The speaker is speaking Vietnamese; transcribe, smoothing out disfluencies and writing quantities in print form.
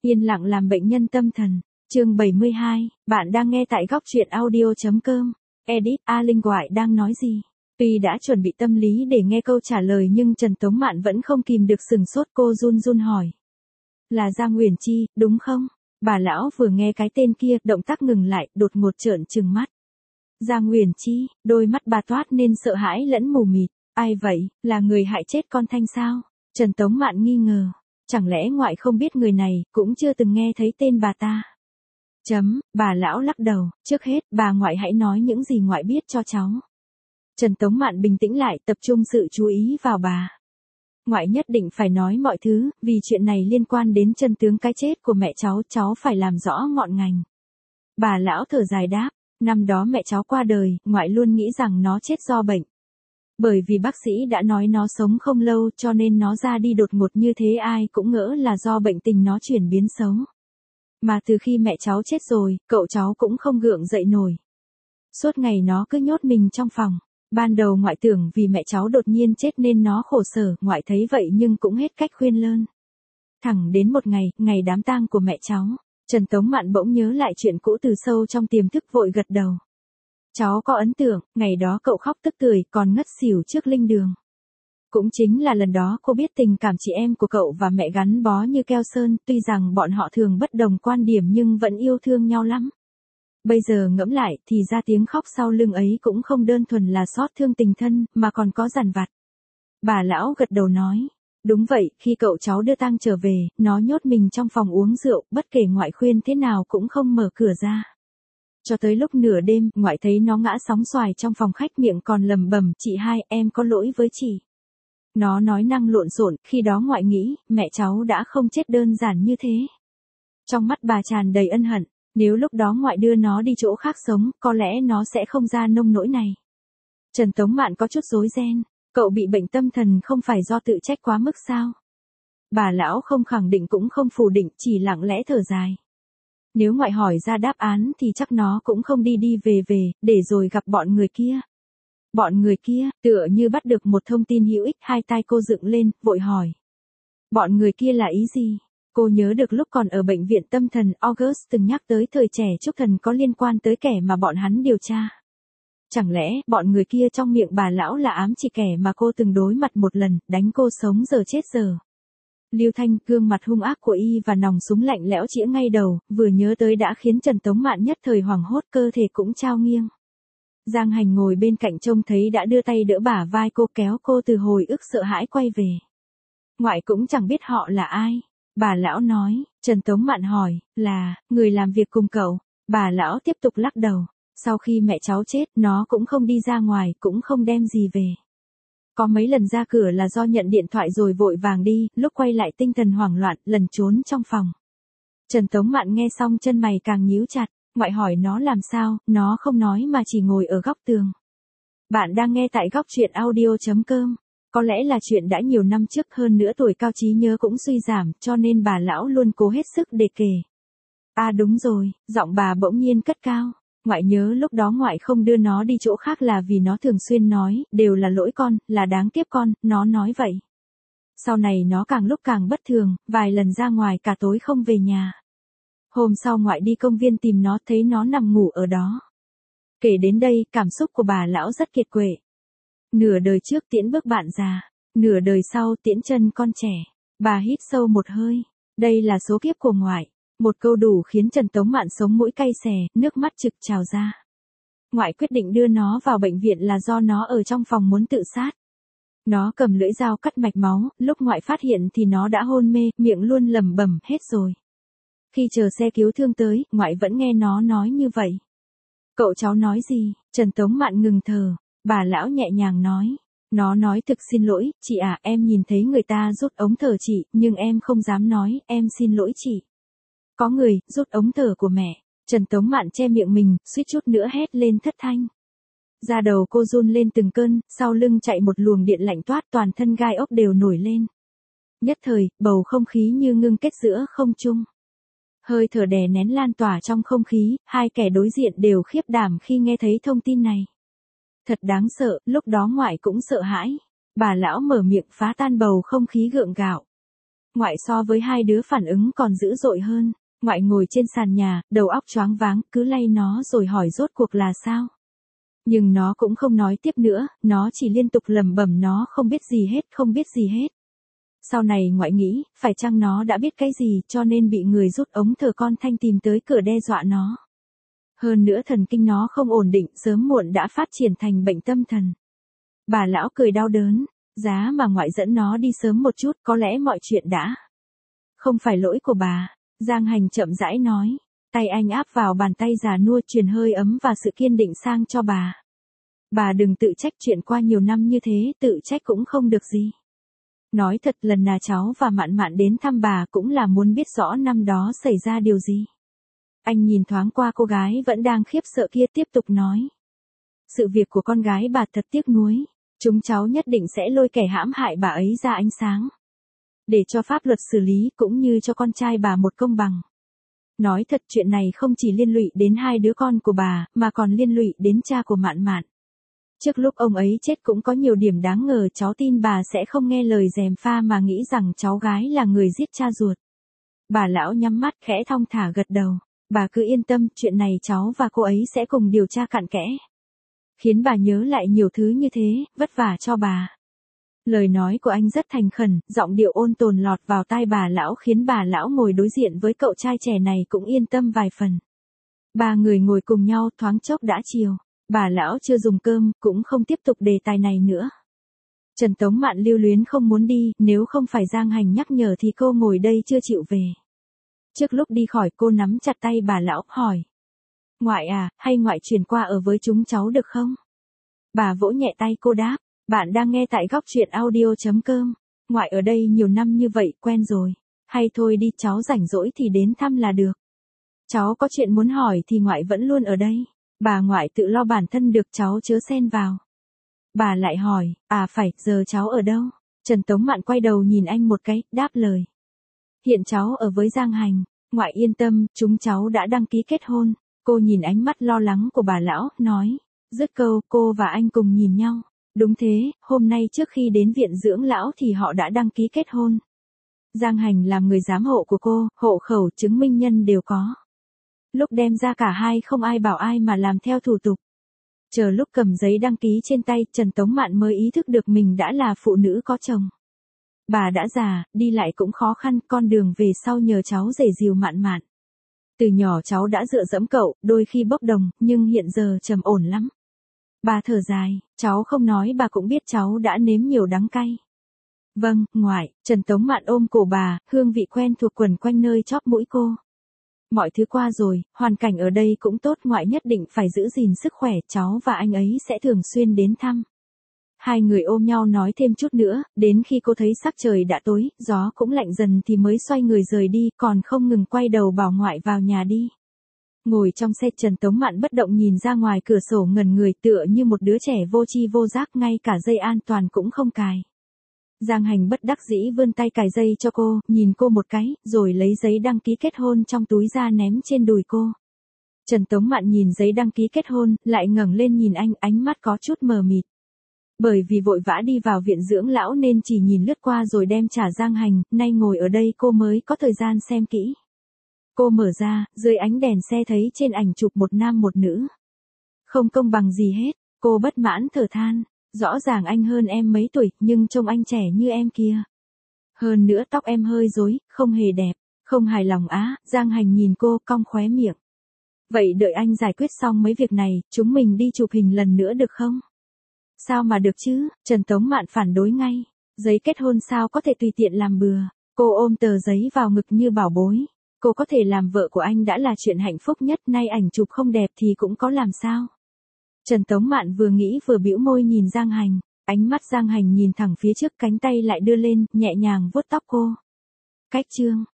Yên lặng làm bệnh nhân tâm thần. Chương 72, bạn đang nghe tại góc truyện audio.com. Edit, A Linh Ngoại đang nói gì? Tuy đã chuẩn bị tâm lý để nghe câu trả lời nhưng Trần Tống Mạn vẫn không kìm được sừng sốt, cô run run hỏi. Là Giang Uyển Chi, đúng không? Bà lão vừa nghe cái tên kia, động tác ngừng lại, đột ngột trợn trừng mắt. Giang Uyển Chi, đôi mắt bà toát nên sợ hãi lẫn mù mịt. Ai vậy, là người hại chết con Thanh sao? Trần Tống Mạn nghi ngờ. Chẳng lẽ ngoại không biết người này, cũng chưa từng nghe thấy tên bà ta? Bà lão lắc đầu, trước hết, bà ngoại hãy nói những gì ngoại biết cho cháu. Trần Tống Mạn bình tĩnh lại, tập trung sự chú ý vào bà. Ngoại nhất định phải nói mọi thứ, vì chuyện này liên quan đến chân tướng cái chết của mẹ cháu phải làm rõ ngọn ngành. Bà lão thở dài đáp, năm đó mẹ cháu qua đời, ngoại luôn nghĩ rằng nó chết do bệnh. Bởi vì bác sĩ đã nói nó sống không lâu cho nên nó ra đi đột ngột như thế, ai cũng ngỡ là do bệnh tình nó chuyển biến xấu. Mà từ khi mẹ cháu chết rồi, cậu cháu cũng không gượng dậy nổi. Suốt ngày nó cứ nhốt mình trong phòng. Ban đầu ngoại tưởng vì mẹ cháu đột nhiên chết nên nó khổ sở, ngoại thấy vậy nhưng cũng hết cách khuyên lơn. Thẳng đến một ngày, ngày đám tang của mẹ cháu, Trần Tống Mạn bỗng nhớ lại chuyện cũ từ sâu trong tiềm thức, vội gật đầu. Cháu có ấn tượng, ngày đó cậu khóc tức tưởi còn ngất xỉu trước linh đường. Cũng chính là lần đó cô biết tình cảm chị em của cậu và mẹ gắn bó như keo sơn, tuy rằng bọn họ thường bất đồng quan điểm nhưng vẫn yêu thương nhau lắm. Bây giờ ngẫm lại thì ra tiếng khóc sau lưng ấy cũng không đơn thuần là xót thương tình thân, mà còn có dằn vặt. Bà lão gật đầu nói, đúng vậy, khi cậu cháu đưa tang trở về, nó nhốt mình trong phòng uống rượu, bất kể ngoại khuyên thế nào cũng không mở cửa ra. Cho tới lúc nửa đêm, ngoại thấy nó ngã sóng xoài trong phòng khách, miệng còn lẩm bẩm, chị hai, em có lỗi với chị. Nó nói năng lộn xộn, khi đó ngoại nghĩ, mẹ cháu đã không chết đơn giản như thế. Trong mắt bà tràn đầy ân hận, nếu lúc đó ngoại đưa nó đi chỗ khác sống, có lẽ nó sẽ không ra nông nỗi này. Trần Tống Mạn có chút rối ren, cậu bị bệnh tâm thần không phải do tự trách quá mức sao? Bà lão không khẳng định cũng không phủ định, chỉ lặng lẽ thở dài. Nếu ngoại hỏi ra đáp án thì chắc nó cũng không đi đi về về, để rồi gặp bọn người kia. Bọn người kia, tựa như bắt được một thông tin hữu ích, hai tai cô dựng lên, vội hỏi. Bọn người kia là ý gì? Cô nhớ được lúc còn ở bệnh viện tâm thần, August từng nhắc tới thời trẻ Trúc Thần có liên quan tới kẻ mà bọn hắn điều tra. Chẳng lẽ, bọn người kia trong miệng bà lão là ám chỉ kẻ mà cô từng đối mặt một lần, đánh cô sống giờ chết giờ. Lưu Thanh, gương mặt hung ác của y và nòng súng lạnh lẽo chĩa ngay đầu, vừa nhớ tới đã khiến Trần Tống Mạn nhất thời hoảng hốt, cơ thể cũng trao nghiêng. Giang Hành ngồi bên cạnh trông thấy đã đưa tay đỡ bả vai cô, kéo cô từ hồi ức sợ hãi quay về. Ngoại cũng chẳng biết họ là ai. Bà lão nói, Trần Tống Mạn hỏi, là, người làm việc cùng cậu. Bà lão tiếp tục lắc đầu. Sau khi mẹ cháu chết, nó cũng không đi ra ngoài, cũng không đem gì về. Có mấy lần ra cửa là do nhận điện thoại rồi vội vàng đi, lúc quay lại tinh thần hoảng loạn, lần trốn trong phòng. Trần Tống Mạn nghe xong chân mày càng nhíu chặt, ngoại hỏi nó làm sao, nó không nói mà chỉ ngồi ở góc tường. Bạn đang nghe tại góc truyện audio.com. Có lẽ là chuyện đã nhiều năm trước, hơn nữa tuổi cao trí nhớ cũng suy giảm, cho nên bà lão luôn cố hết sức để kể. À đúng rồi, giọng bà bỗng nhiên cất cao. Ngoại nhớ lúc đó ngoại không đưa nó đi chỗ khác là vì nó thường xuyên nói, đều là lỗi con, là đáng kiếp con, nó nói vậy. Sau này nó càng lúc càng bất thường, vài lần ra ngoài cả tối không về nhà. Hôm sau ngoại đi công viên tìm nó, thấy nó nằm ngủ ở đó. Kể đến đây, cảm xúc của bà lão rất kiệt quệ. Nửa đời trước tiễn bước bạn già, nửa đời sau tiễn chân con trẻ. Bà hít sâu một hơi. Đây là số kiếp của ngoại. Một câu đủ khiến Trần Tống Mạn sống mũi cay xè, nước mắt trực trào ra. Ngoại quyết định đưa nó vào bệnh viện là do nó ở trong phòng muốn tự sát. Nó cầm lưỡi dao cắt mạch máu, lúc ngoại phát hiện thì nó đã hôn mê, miệng luôn lẩm bẩm, hết rồi. Khi chờ xe cứu thương tới, ngoại vẫn nghe nó nói như vậy. Cậu cháu nói gì? Trần Tống Mạn ngừng thở. Bà lão nhẹ nhàng nói. Nó nói thực xin lỗi, chị à, em nhìn thấy người ta rút ống thở chị, nhưng em không dám nói, em xin lỗi chị. Có người, rút ống thở của mẹ. Trần Tống Mạn che miệng mình, suýt chút nữa hét lên thất thanh. Da đầu cô run lên từng cơn, sau lưng chạy một luồng điện lạnh toát, toàn thân gai ốc đều nổi lên. Nhất thời, bầu không khí như ngưng kết giữa không trung. Hơi thở đè nén lan tỏa trong không khí, hai kẻ đối diện đều khiếp đảm khi nghe thấy thông tin này. Thật đáng sợ, lúc đó ngoại cũng sợ hãi. Bà lão mở miệng phá tan bầu không khí gượng gạo. Ngoại so với hai đứa phản ứng còn dữ dội hơn. Ngoại ngồi trên sàn nhà, đầu óc choáng váng, cứ lay nó rồi hỏi rốt cuộc là sao. Nhưng nó cũng không nói tiếp nữa, nó chỉ liên tục lẩm bẩm nó không biết gì hết, không biết gì hết. Sau này ngoại nghĩ, phải chăng nó đã biết cái gì cho nên bị người rút ống thở con thanh tìm tới cửa đe dọa nó. Hơn nữa thần kinh nó không ổn định, sớm muộn đã phát triển thành bệnh tâm thần. Bà lão cười đau đớn, giá mà ngoại dẫn nó đi sớm một chút có lẽ mọi chuyện đã. Không phải lỗi của bà, Giang Hành chậm rãi nói. Tay anh áp vào bàn tay già nua truyền hơi ấm và sự kiên định sang cho bà. Bà đừng tự trách, chuyện qua nhiều năm như thế, tự trách cũng không được gì. Nói thật, lần nào cháu và Mạn Mạn đến thăm bà cũng là muốn biết rõ năm đó xảy ra điều gì. Anh nhìn thoáng qua cô gái vẫn đang khiếp sợ kia, tiếp tục nói. Sự việc của con gái bà thật tiếc nuối. Chúng cháu nhất định sẽ lôi kẻ hãm hại bà ấy ra ánh sáng. Để cho pháp luật xử lý cũng như cho con trai bà một công bằng. Nói thật, chuyện này không chỉ liên lụy đến hai đứa con của bà, mà còn liên lụy đến cha của Mạn Mạn. Trước lúc ông ấy chết cũng có nhiều điểm đáng ngờ, cháu tin bà sẽ không nghe lời gièm pha mà nghĩ rằng cháu gái là người giết cha ruột. Bà lão nhắm mắt khẽ thong thả gật đầu. Bà cứ yên tâm, chuyện này cháu và cô ấy sẽ cùng điều tra cặn kẽ. Khiến bà nhớ lại nhiều thứ như thế, vất vả cho bà. Lời nói của anh rất thành khẩn, giọng điệu ôn tồn lọt vào tai bà lão khiến bà lão ngồi đối diện với cậu trai trẻ này cũng yên tâm vài phần. Ba người ngồi cùng nhau, thoáng chốc đã chiều. Bà lão chưa dùng cơm, cũng không tiếp tục đề tài này nữa. Trần Tống Mạn lưu luyến không muốn đi, nếu không phải Giang Hành nhắc nhở thì cô ngồi đây chưa chịu về. Trước lúc đi khỏi cô nắm chặt tay bà lão, hỏi. Ngoại à, hay ngoại chuyển qua ở với chúng cháu được không? Bà vỗ nhẹ tay cô đáp. Bạn đang nghe tại góc truyện audio.com. Ngoại ở đây nhiều năm như vậy, quen rồi. Hay thôi đi, cháu rảnh rỗi thì đến thăm là được. Cháu có chuyện muốn hỏi thì ngoại vẫn luôn ở đây. Bà ngoại tự lo bản thân được, cháu chớ xen vào. Bà lại hỏi, phải, giờ cháu ở đâu? Trần Tống Mạn quay đầu nhìn anh một cái, đáp lời. Hiện cháu ở với Giang Hành. Ngoại yên tâm, chúng cháu đã đăng ký kết hôn. Cô nhìn ánh mắt lo lắng của bà lão, nói. Dứt câu, cô và anh cùng nhìn nhau. Đúng thế, hôm nay trước khi đến viện dưỡng lão thì họ đã đăng ký kết hôn. Giang Hành làm người giám hộ của cô, hộ khẩu chứng minh nhân đều có. Lúc đem ra cả hai không ai bảo ai mà làm theo thủ tục. Chờ lúc cầm giấy đăng ký trên tay, Trần Tống Mạn mới ý thức được mình đã là phụ nữ có chồng. Bà đã già, đi lại cũng khó khăn, con đường về sau nhờ cháu rể dìu Mạn Mạn. Từ nhỏ cháu đã dựa dẫm cậu, đôi khi bốc đồng, nhưng hiện giờ trầm ổn lắm. Bà thở dài, cháu không nói bà cũng biết cháu đã nếm nhiều đắng cay. Vâng, ngoại, Trần Tống Mạn ôm cổ bà, hương vị quen thuộc quẩn quanh nơi chóp mũi cô. Mọi thứ qua rồi, hoàn cảnh ở đây cũng tốt, ngoại nhất định phải giữ gìn sức khỏe, cháu và anh ấy sẽ thường xuyên đến thăm. Hai người ôm nhau nói thêm chút nữa, đến khi cô thấy sắc trời đã tối, gió cũng lạnh dần thì mới xoay người rời đi, còn không ngừng quay đầu bảo ngoại vào nhà đi. Ngồi trong xe, Trần Tống Mạn bất động nhìn ra ngoài cửa sổ ngẩn người, tựa như một đứa trẻ vô tri vô giác, ngay cả dây an toàn cũng không cài. Giang Hành bất đắc dĩ vươn tay cài dây cho cô, nhìn cô một cái, rồi lấy giấy đăng ký kết hôn trong túi ra ném trên đùi cô. Trần Tống Mạn nhìn giấy đăng ký kết hôn, lại ngẩng lên nhìn anh, ánh mắt có chút mờ mịt. Bởi vì vội vã đi vào viện dưỡng lão nên chỉ nhìn lướt qua rồi đem trả Giang Hành, nay ngồi ở đây cô mới có thời gian xem kỹ. Cô mở ra, dưới ánh đèn xe thấy trên ảnh chụp một nam một nữ. Không công bằng gì hết, cô bất mãn thở than, rõ ràng anh hơn em mấy tuổi, nhưng trông anh trẻ như em kia. Hơn nữa tóc em hơi rối, không hề đẹp, không hài lòng á, Giang Hành nhìn cô cong khóe miệng. Vậy đợi anh giải quyết xong mấy việc này, chúng mình đi chụp hình lần nữa được không? Sao mà được chứ, Trần Tống Mạn phản đối ngay, giấy kết hôn sao có thể tùy tiện làm bừa, cô ôm tờ giấy vào ngực như bảo bối. Cô có thể làm vợ của anh đã là chuyện hạnh phúc nhất, nay ảnh chụp không đẹp thì cũng có làm sao. Trần Tống Mạn vừa nghĩ vừa bĩu môi nhìn Giang Hành, ánh mắt Giang Hành nhìn thẳng phía trước, cánh tay lại đưa lên, nhẹ nhàng vuốt tóc cô. Cách chương